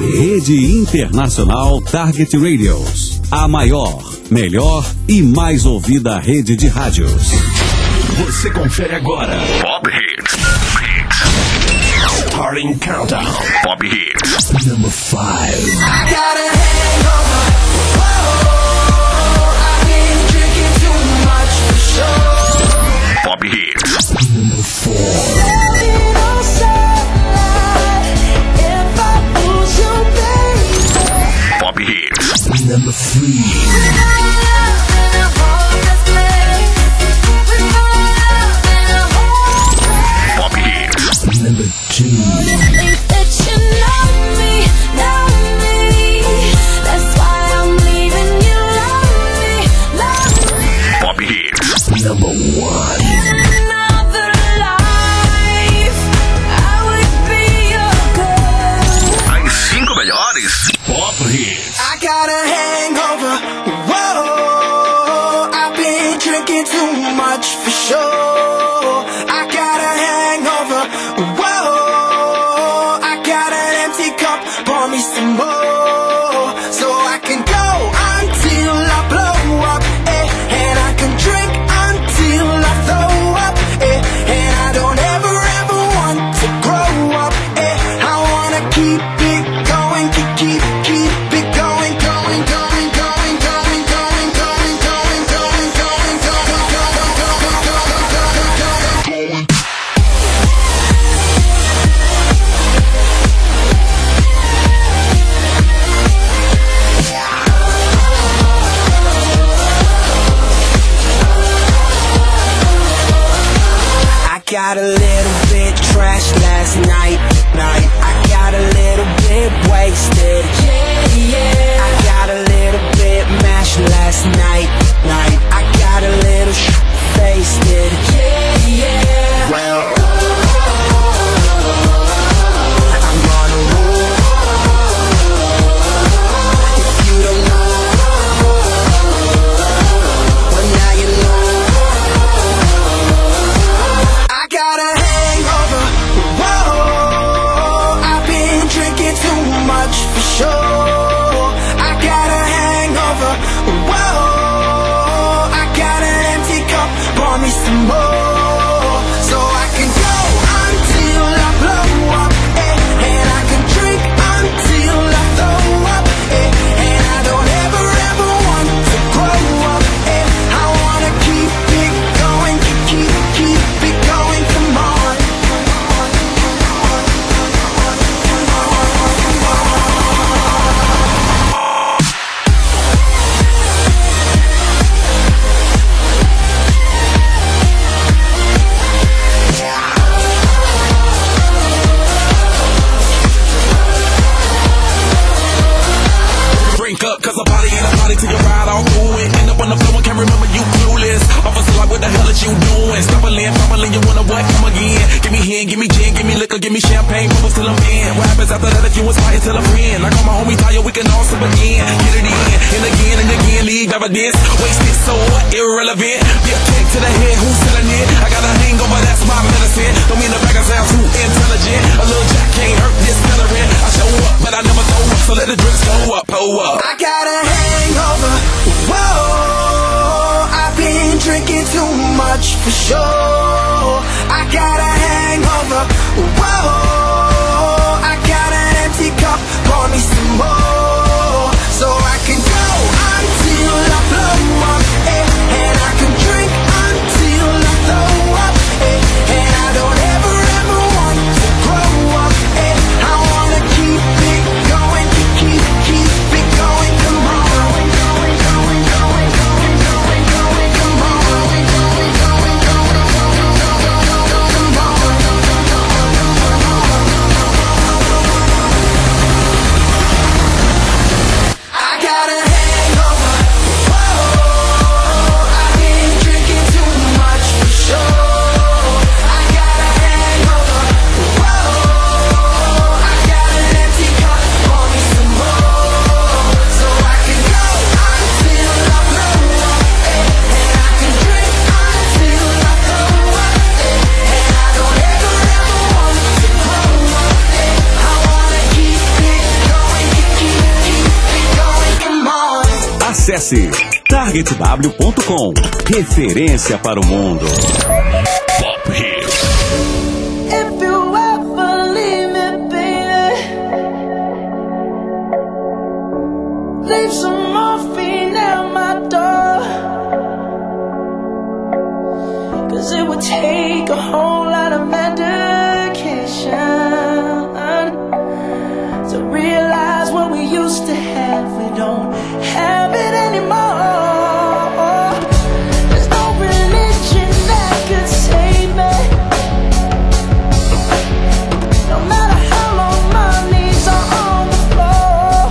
Rede Internacional Target Radios. A maior, melhor e mais ouvida rede de rádios. Você confere agora Pop Hits. Starting Countdown. Pop Hits. Number 5. I got a hangover. Whoa, I've been drinking too much for sure. Pop Hits. Number 4. Pop Hits. Number 3. Pop Hits. Number 2. Pop Hits. Number 1. Pop Hits. I got a hangover. Whoa, I've been drinking too much for sure. I got a hangover. Whoa, I got an empty cup. Pour me some more, so I can go until I blow up. And I can drink until I throw up. And I don't ever want to grow up. I wanna keep it going, keep it going, going, going, going, going, going, going, going, going, going, going, going. I got a little bit trashed last night. I got a little bit wasted. I got a little bit mashed last night. I got a little wasted. Well, I'm gonna roll. If you don't know, well now you know. I got a hangover. Whoa, I've been drinking too much for sure. I got a hangover. Whoa, I got an empty cup. Pour me some more, so I can go until I blow up. And I can drink until I throw up. And I don't ever want to grow up. I wanna keep it going, keep it going. Come on. Drink up, cause a party ain't a party till you ride all through it. End up on the floor and can't remember you clueless. Officer like, what the hell is you doing? Stumbling, you wanna what? Come again. Give me hen, give me gin, give me liquor, give me champagne, bubbles till I'm in. What happens after that if you was fighting till I'm in? Like all my homies tired, we can all sip again. Get it in, and again, leave evidence. Wasted, so what? Irrelevant. Be a kick to the head, who's selling it? I got a hangover, that's my medicine. Don't mean the back I sound too intelligent. A little jack can't hurt this veteran. I show up, but I never throw up, so let the drinks go up, pull up. I got a hangover. Whoa, I've been drinking too much for sure. I got a hangover. Whoa, I got an empty cup. Pour me some more, so I can go until I blow up. And I can drink until I throw up. And I don't ever want to grow up. I wanna keep it going, keep it going. Come on. Come on. Acesse targetw.com. Referência para o mundo. Pop Hits. If you ever leave me, baby, leave some morphine at my door. 'Cause it would take a whole lot of medication to realize what we used to have. We don't have it anymore. There's no religion that could save me. No matter how long my knees are on the floor.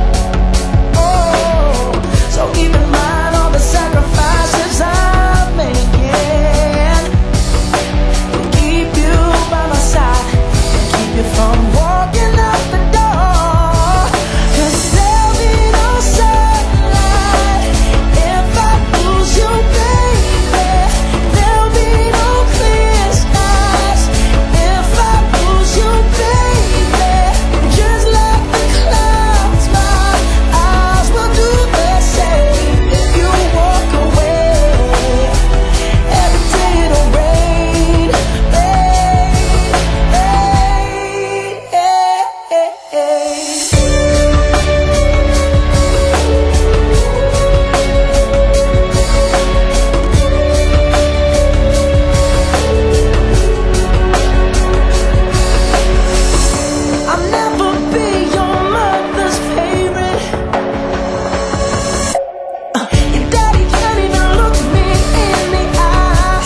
Oh, so keep in mind all the sacrifices I'm making to keep you by my side and keep you from walking out the door. 'Cause there'll be no sunlight if I lose you, baby. There'll be no clear skies if I lose you, baby. Just like the clouds, my eyes will do the same. If you walk away, every day it'll rain, rain, rain. I'll never be your mother's favorite. Your daddy can't even look me in the eye.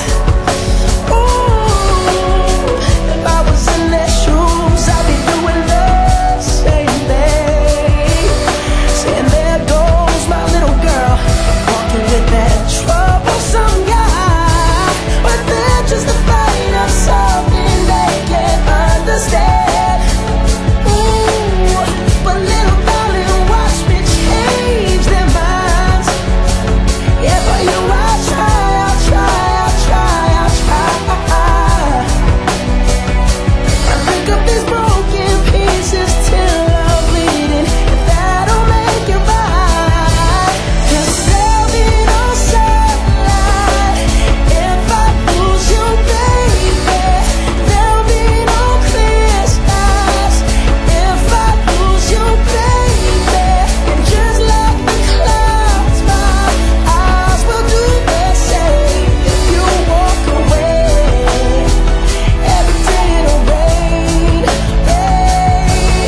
Ooh, if I was in their shoes, I'd be doing the same thing. Saying there goes my little girl, walking with that troublesome guy. But they're just afraid of something they can't understand. Ooh, but little darling, watch me change their minds. Yeah, for you I'll try, I'll try, I'll try, I'll try. I pick up these broken pieces till I'm bleeding. If that'll make it right. 'Cause there'll be no sunlight if I lose you, baby. There'll be no clear skies if I lose you, baby. And just like the clouds, my eyes will do the same. If you walk away, every day it'll rain, rain,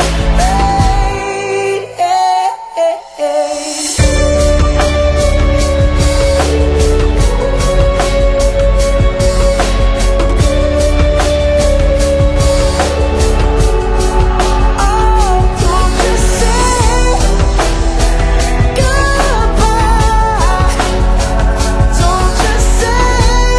Oh, don't just say goodbye. Don't just say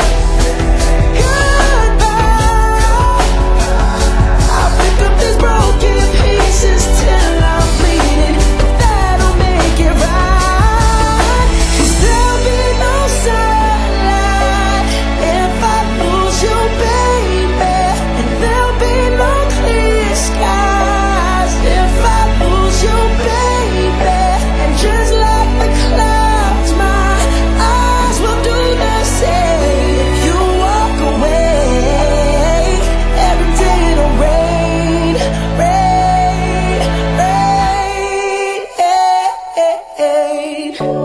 goodbye. I'll pick up these broken pieces till I'm bleeding. If that'll make it right. 'Cause there'll be no sunlight if I lose you, baby. And there'll be no clear skies if I lose you, baby. And just like the clouds, my eyes will do the same. If you walk away, every day it'll rain, rain, rain.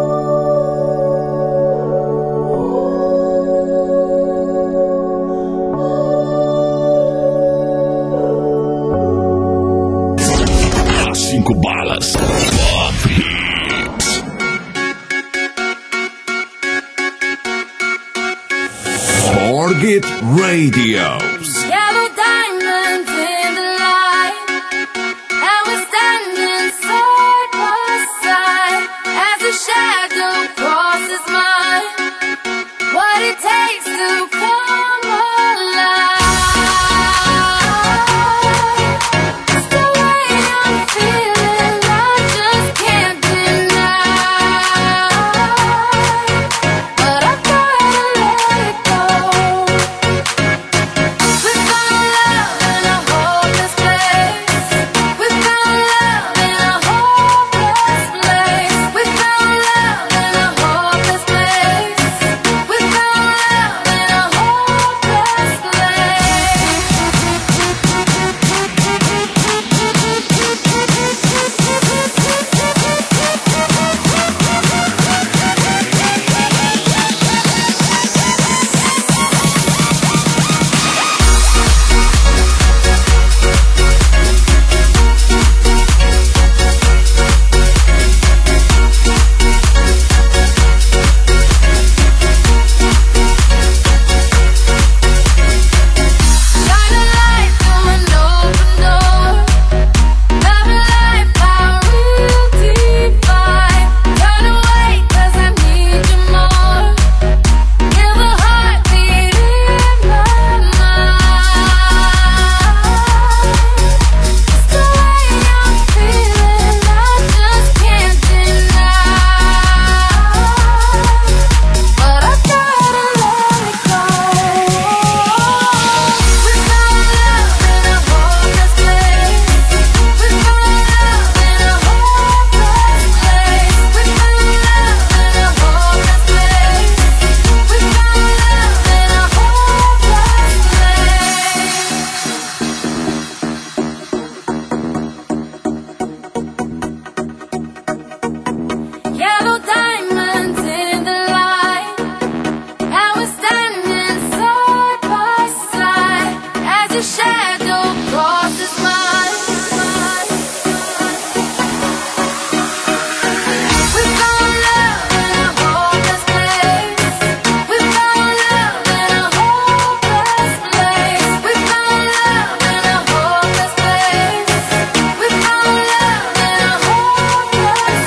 As 5 balas. Pop Hits. Target Radio. Yellow diamonds in the light, and we're standing side by side as the shadow crosses mine. What it takes to come alive. It's the way I'm feeling, I just can't deny. But I gotta let it go. We're gonna as your shadow crosses mine. We found love in a hopeless place. We found love in a hopeless place. We found love in a hopeless place. We found love in a hopeless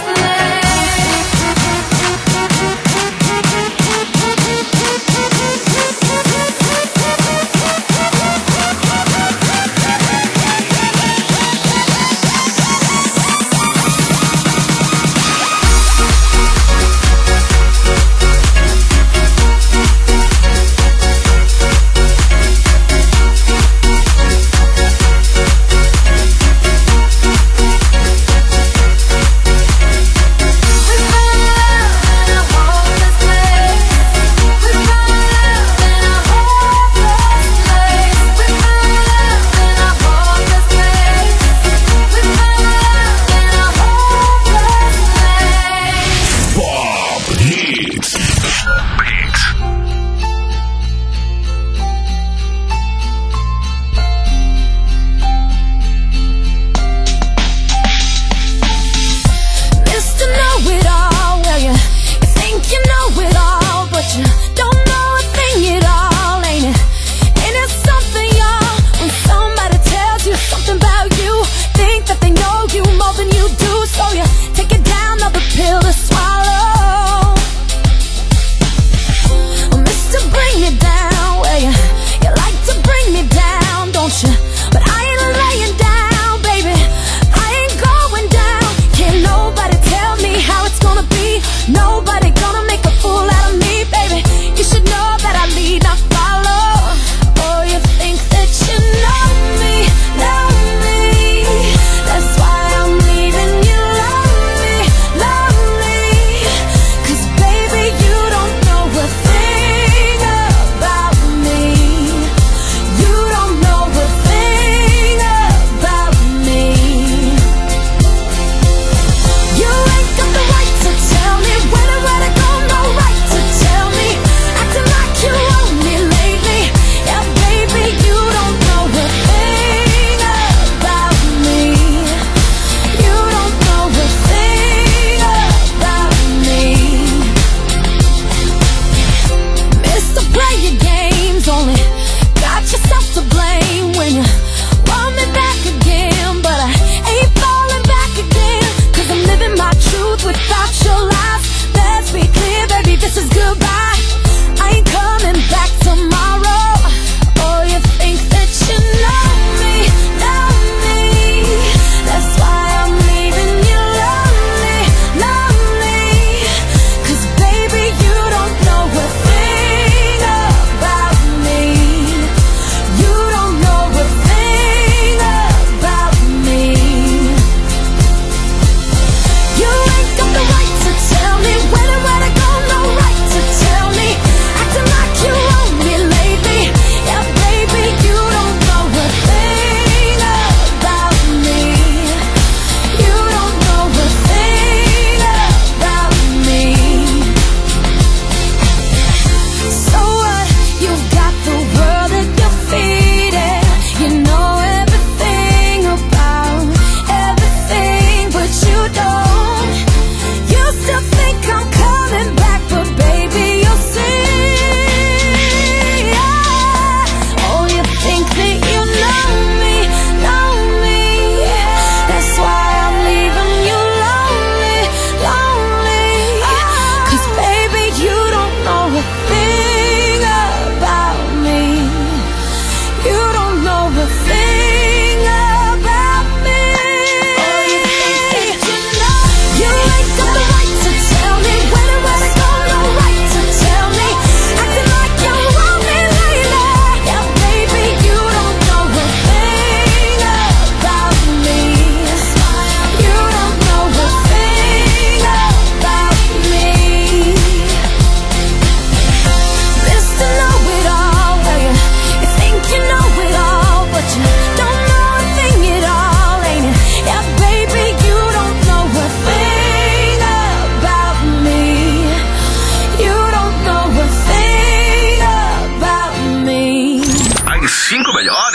But you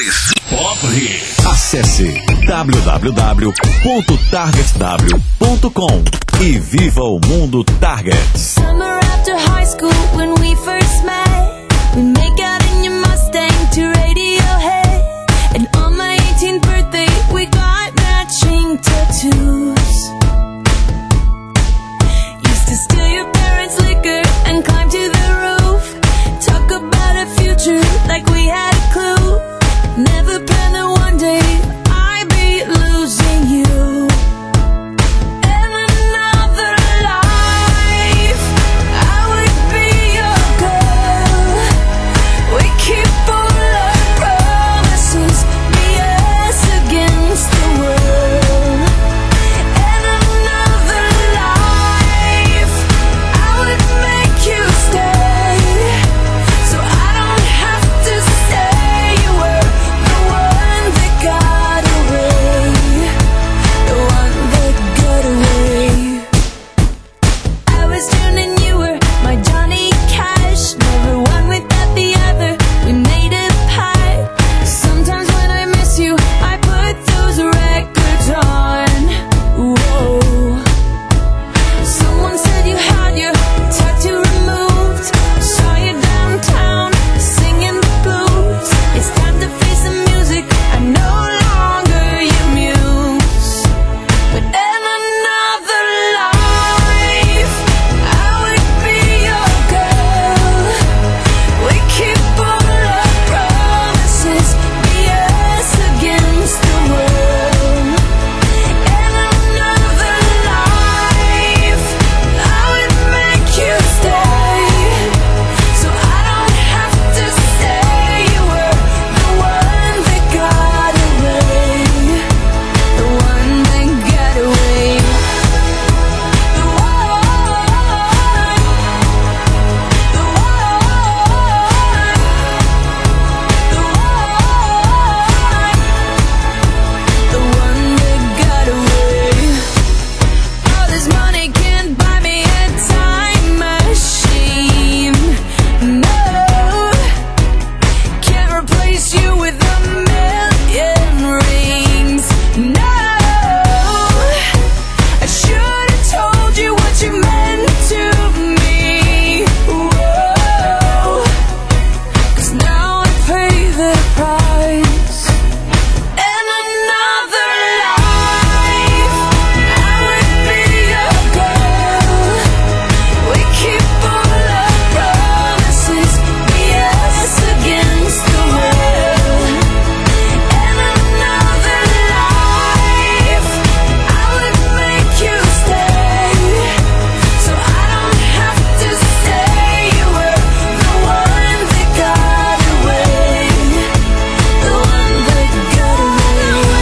mais. Pop Hits. Acesse www.targetw.com e viva o mundo Target. Summer after high school when we first met, we make out in your Mustang to Radiohead. And on my 18th birthday we got matching tattoos. Used to steal your parents' liquor and climb to the roof. Talk about a future like we had a clue. Never planned that one day I'd be losing you. In another life I would be your girl. We keep all our promises, be us against the world. In another life I would make you stay, so I don't have to say you were the one that got away, the one that got away. I was June and you were my Johnny Cash, never one without the other, we made a pact. Sometimes when I miss you I put those records on. Whoa. Someone said you had your tattoo removed. Saw you downtown singing the blues. It's time to face the music, I'm no longer your muse. But in another life I would be your girl. We keep all our promises, be us against the world. In another life I would make you stay, so I don't have to say you were the one that got away, the one that got away. The one that got away. All this money can't buy me a time machine. No, can't replace you with a million rings. No, I should have told you what you meant to me. Whoa, 'cause now I pay the price. In another life I would be your girl. We keep all our promises, be us against the world. In another life I would make you stay, so I don't have to say you were the one that got away, the one that got away.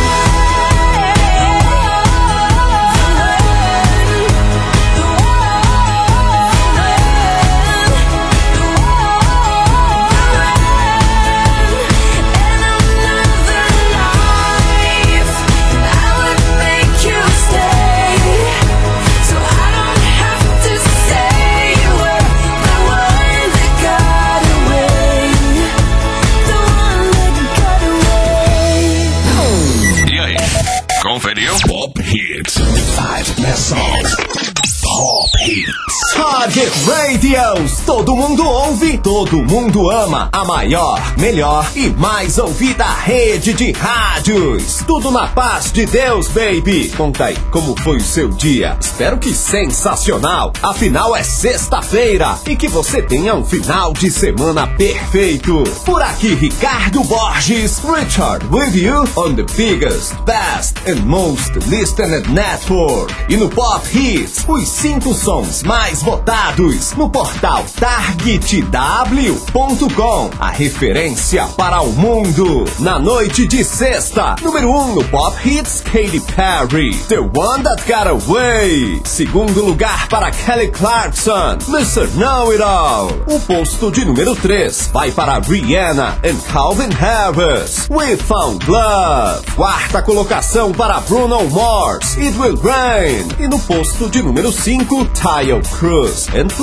E aí, conferiu? Pop Hits. 5 best songs. Pop Hits. Target Radios, todo mundo ouve, todo mundo ama. A maior, melhor e mais ouvida rede de rádios. Tudo na paz de Deus, baby. Conta aí, como foi o seu dia? Espero que sensacional. Afinal é sexta-feira e que você tenha um final de semana perfeito. Por aqui, Ricardo Borges, Richard with you on the biggest, best and most listened network. E no Pop Hits, os 5 sons mais votados no portal TargetW.com, a referência para o mundo. Na noite de sexta, número 1 no Pop Hits, Katy Perry, The One That Got Away. Segundo lugar para Kelly Clarkson, Mr. Know It All. O posto de número 3 vai para Rihanna and Calvin Harris, We Found Love. Quarta colocação para Bruno Mars, It Will Rain. E no posto de número 5, Tayo Cruz and Florida,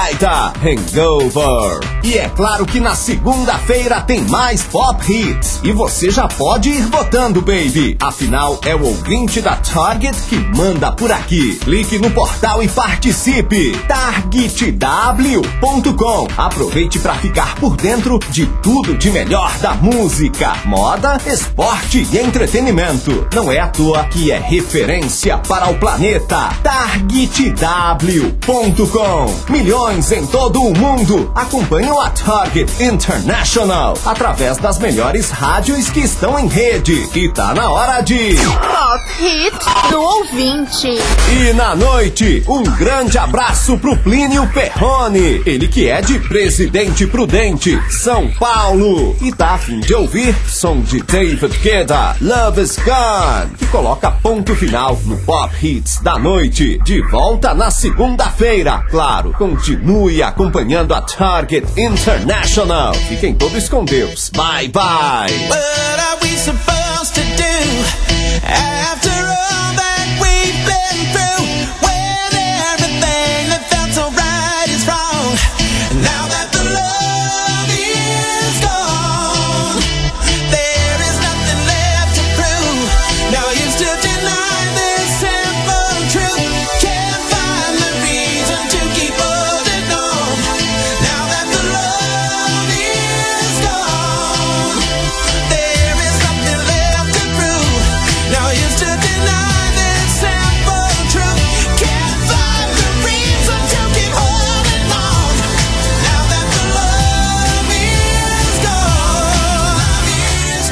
baita hangover. E é claro que na segunda-feira tem mais Pop Hits. E você já pode ir votando, baby. Afinal, é o ouvinte da Target que manda por aqui. Clique no portal e participe. targetw.com. Aproveite para ficar por dentro de tudo de melhor da música, moda, esporte e entretenimento. Não é à toa que é referência para o planeta. targetw.com. Milhões em todo o mundo acompanham a Target International através das melhores rádios que estão em rede. E tá na hora de Pop Hit do ouvinte. E na noite, um grande abraço pro Plínio Perrone. Ele que é de Presidente Prudente, São Paulo. E tá a fim de ouvir som de David Guetta, Love is Gone, que coloca ponto final no Pop Hits da noite. De volta na segunda-feira. Claro, continue acompanhando a Target International. Fiquem todos com Deus. Bye, bye. What are we supposed to do after all that we've been through? When everything that felt so right is wrong. Now that the love is gone, there is nothing left to prove. Now you still deny this simple truth. Can't find the reason to keep holding on. Now that the love is gone, there is nothing left to prove. Now you still deny this simple truth. Can't find the reason to keep holding on. Now that the love is gone, is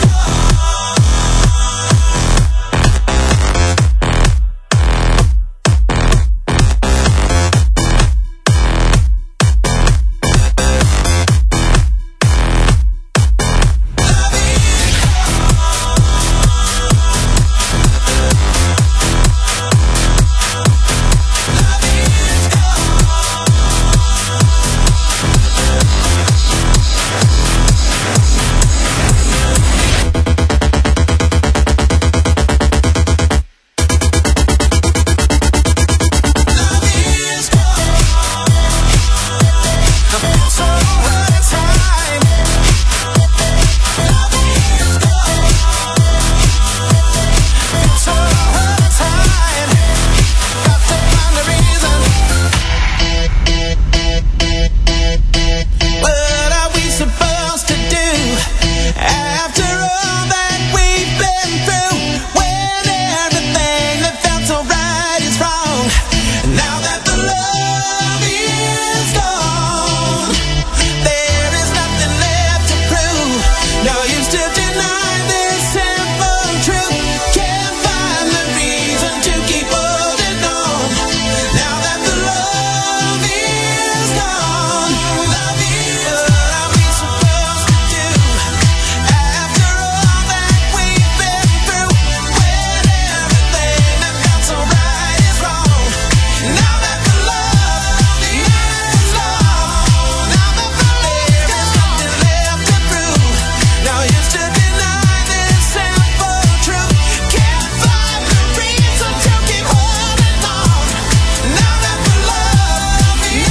What are we supposed to do after all that we've been through? When everything that felt so right is wrong. Now that the love is gone, there is nothing left to prove. Now you still deny this simple truth. Can't find the reason to keep holding on. Now that the love is gone, love is what are we supposed to do after all that we've been through? When everything that felt so right is wrong. Now that the love is gone, now that there is nothing left to prove. Now you still deny this simple truth. Can't find the reason to keep holding on. Now that the love is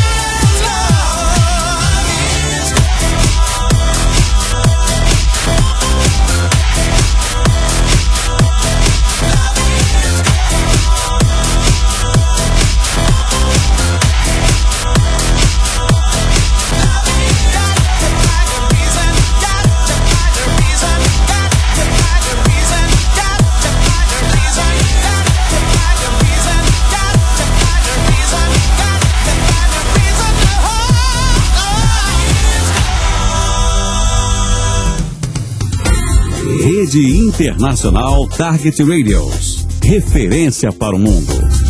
Rede Internacional Target Radios. Referência para o mundo.